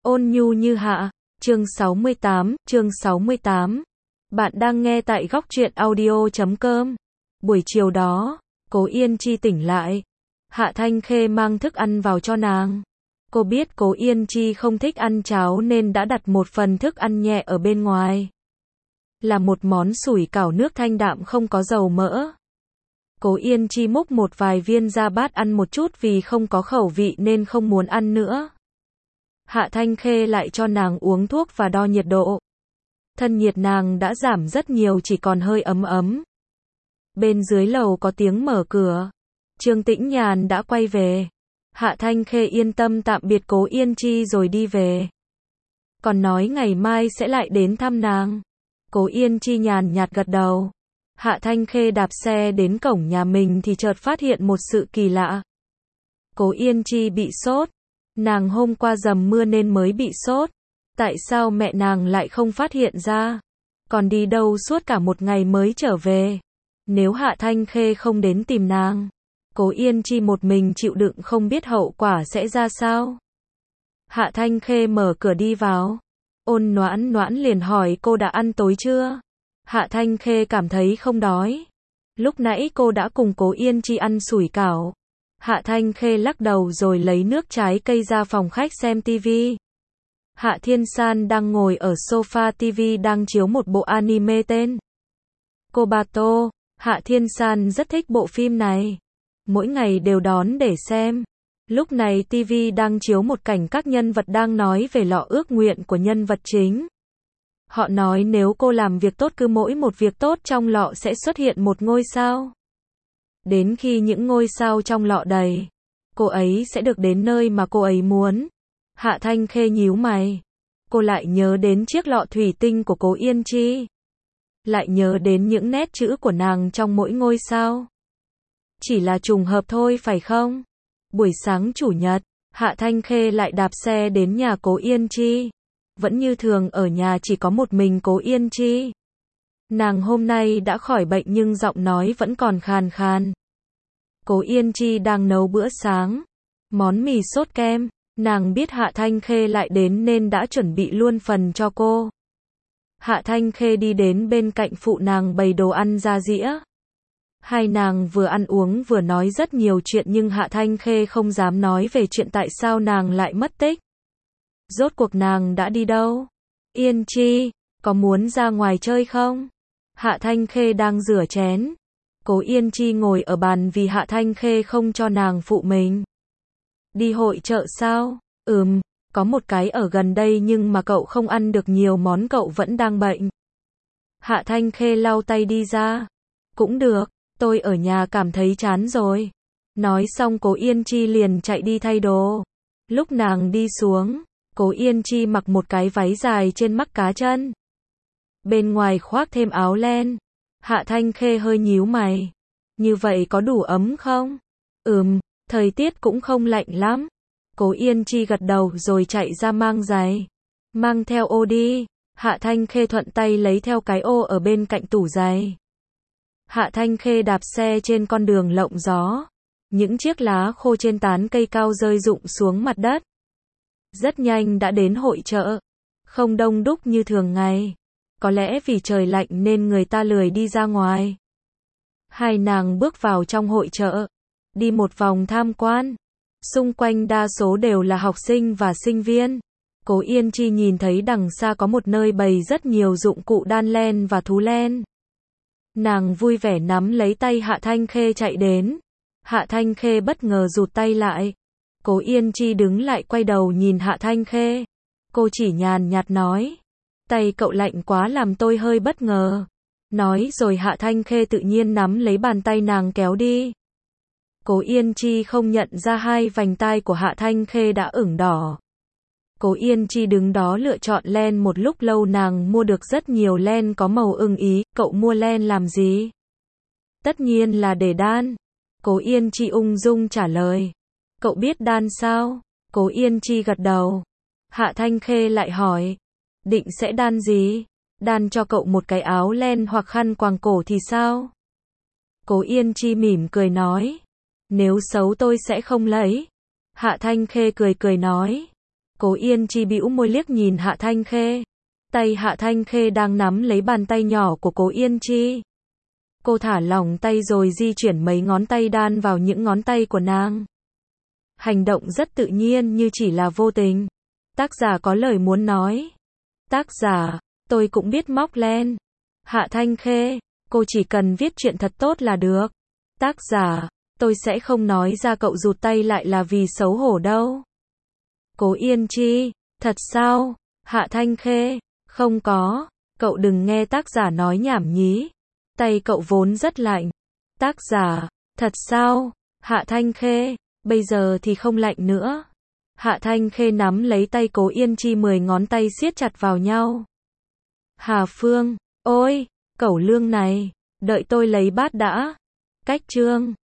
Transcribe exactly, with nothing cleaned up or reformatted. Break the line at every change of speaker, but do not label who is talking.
Ôn nhu như hạ, chương sáu mươi tám, chương sáu mươi tám. Bạn đang nghe tại góc truyện audio chấm com. Buổi chiều đó, Cố Yên Chi tỉnh lại. Hạ Thanh Khê mang thức ăn vào cho nàng. Cô biết Cố Yên Chi không thích ăn cháo nên đã đặt một phần thức ăn nhẹ ở bên ngoài. Là một món sủi cảo nước thanh đạm không có dầu mỡ. Cố Yên Chi múc một vài viên ra bát ăn một chút vì không có khẩu vị nên không muốn ăn nữa. Hạ Thanh Khê lại cho nàng uống thuốc và đo nhiệt độ. Thân nhiệt nàng đã giảm rất nhiều, chỉ còn hơi ấm ấm. Bên dưới lầu có tiếng mở cửa. Trương Tĩnh Nhàn đã quay về. Hạ Thanh Khê yên tâm tạm biệt Cố Yên Chi rồi đi về. Còn nói ngày mai sẽ lại đến thăm nàng. Cố Yên Chi nhàn nhạt gật đầu. Hạ Thanh Khê đạp xe đến cổng nhà mình thì chợt phát hiện một sự kỳ lạ. Cố Yên Chi bị sốt. Nàng hôm qua dầm mưa nên mới bị sốt. Tại sao mẹ nàng lại không phát hiện ra? Còn đi đâu suốt cả một ngày mới trở về? Nếu Hạ Thanh Khê không đến tìm nàng, Cố Yên Chi một mình chịu đựng không biết hậu quả sẽ ra sao? Hạ Thanh Khê mở cửa đi vào. Ôn Noãn Noãn liền hỏi cô đã ăn tối chưa? Hạ Thanh Khê cảm thấy không đói. Lúc nãy cô đã cùng Cố Yên Chi ăn sủi cảo. Hạ Thanh Khê lắc đầu rồi lấy nước trái cây ra phòng khách xem tivi. Hạ Thiên San đang ngồi ở sofa, tivi đang chiếu một bộ anime tên Kobato. Hạ Thiên San rất thích bộ phim này. Mỗi ngày đều đón để xem. Lúc này tivi đang chiếu một cảnh các nhân vật đang nói về lọ ước nguyện của nhân vật chính. Họ nói nếu cô làm việc tốt, cứ mỗi một việc tốt trong lọ sẽ xuất hiện một ngôi sao. Đến khi những ngôi sao trong lọ đầy, cô ấy sẽ được đến nơi mà cô ấy muốn. Hạ Thanh Khê nhíu mày. Cô lại nhớ đến chiếc lọ thủy tinh của Cố Yên Chi. Lại nhớ đến những nét chữ của nàng trong mỗi ngôi sao. Chỉ là trùng hợp thôi phải không? Buổi sáng chủ nhật, Hạ Thanh Khê lại đạp xe đến nhà Cố Yên Chi. Vẫn như thường, ở nhà chỉ có một mình Cố Yên Chi. Nàng hôm nay đã khỏi bệnh nhưng giọng nói vẫn còn khàn khàn. Cố Yên Chi đang nấu bữa sáng. Món mì sốt kem. Nàng biết Hạ Thanh Khê lại đến nên đã chuẩn bị luôn phần cho cô. Hạ Thanh Khê đi đến bên cạnh phụ nàng bày đồ ăn ra dĩa. Hai nàng vừa ăn uống vừa nói rất nhiều chuyện nhưng Hạ Thanh Khê không dám nói về chuyện tại sao nàng lại mất tích. Rốt cuộc nàng đã đi đâu? Yên Chi, có muốn ra ngoài chơi không? Hạ Thanh Khê đang rửa chén. Cố Yên Chi ngồi ở bàn vì Hạ Thanh Khê không cho nàng phụ mình. Đi hội chợ sao? Ừm, có một cái ở gần đây nhưng mà cậu không ăn được nhiều món, cậu vẫn đang bệnh. Hạ Thanh Khê lau tay đi ra. Cũng được, tôi ở nhà cảm thấy chán rồi. Nói xong Cố Yên Chi liền chạy đi thay đồ. Lúc nàng đi xuống, Cố Yên Chi mặc một cái váy dài trên mắc cá chân. Bên ngoài khoác thêm áo len. Hạ Thanh Khê hơi nhíu mày. Như vậy có đủ ấm không? Ừm, thời tiết cũng không lạnh lắm. Cố Yên Chi gật đầu rồi chạy ra mang giày. Mang theo ô đi. Hạ Thanh Khê thuận tay lấy theo cái ô ở bên cạnh tủ giày. Hạ Thanh Khê đạp xe trên con đường lộng gió. Những chiếc lá khô trên tán cây cao rơi rụng xuống mặt đất. Rất nhanh đã đến hội chợ. Không đông đúc như thường ngày. Có lẽ vì trời lạnh nên người ta lười đi ra ngoài. Hai nàng bước vào trong hội chợ. Đi một vòng tham quan. Xung quanh đa số đều là học sinh và sinh viên. Cố Yên Chi nhìn thấy đằng xa có một nơi bày rất nhiều dụng cụ đan len và thú len. Nàng vui vẻ nắm lấy tay Hạ Thanh Khê chạy đến. Hạ Thanh Khê bất ngờ rụt tay lại. Cố Yên Chi đứng lại quay đầu nhìn Hạ Thanh Khê. Cô chỉ nhàn nhạt nói. Tay cậu lạnh quá làm tôi hơi bất ngờ. Nói rồi Hạ Thanh Khê tự nhiên nắm lấy bàn tay nàng kéo đi. Cố Yên Chi không nhận ra hai vành tai của Hạ Thanh Khê đã ửng đỏ. Cố Yên Chi đứng đó lựa chọn len một lúc lâu, nàng mua được rất nhiều len có màu ưng ý. Cậu mua len làm gì? Tất nhiên là để đan. Cố Yên Chi ung dung trả lời. Cậu biết đan sao? Cố Yên Chi gật đầu. Hạ Thanh Khê lại hỏi. Định sẽ đan gì? Đan cho cậu một cái áo len hoặc khăn quàng cổ thì sao? Cố Yên Chi mỉm cười nói. Nếu xấu tôi sẽ không lấy. Hạ Thanh Khê cười cười nói. Cố Yên Chi bĩu môi liếc nhìn Hạ Thanh Khê. Tay Hạ Thanh Khê đang nắm lấy bàn tay nhỏ của Cố Yên Chi. Cô thả lỏng tay rồi di chuyển mấy ngón tay đan vào những ngón tay của nàng. Hành động rất tự nhiên như chỉ là vô tình. Tác giả có lời muốn nói. Tác giả, tôi cũng biết móc len. Hạ Thanh Khê, cô chỉ cần viết chuyện thật tốt là được. Tác giả, tôi sẽ không nói ra cậu rụt tay lại là vì xấu hổ đâu. Cố Yên Chi, thật sao? Hạ Thanh Khê, không có, cậu đừng nghe tác giả nói nhảm nhí. Tay cậu vốn rất lạnh. Tác giả, thật sao? Hạ Thanh Khê, bây giờ thì không lạnh nữa. Hạ Thanh Khê nắm lấy tay Cố Yên Chi, mười ngón tay siết chặt vào nhau. Hà Phương, ôi, cẩu lương này, đợi tôi lấy bát đã. Cách chương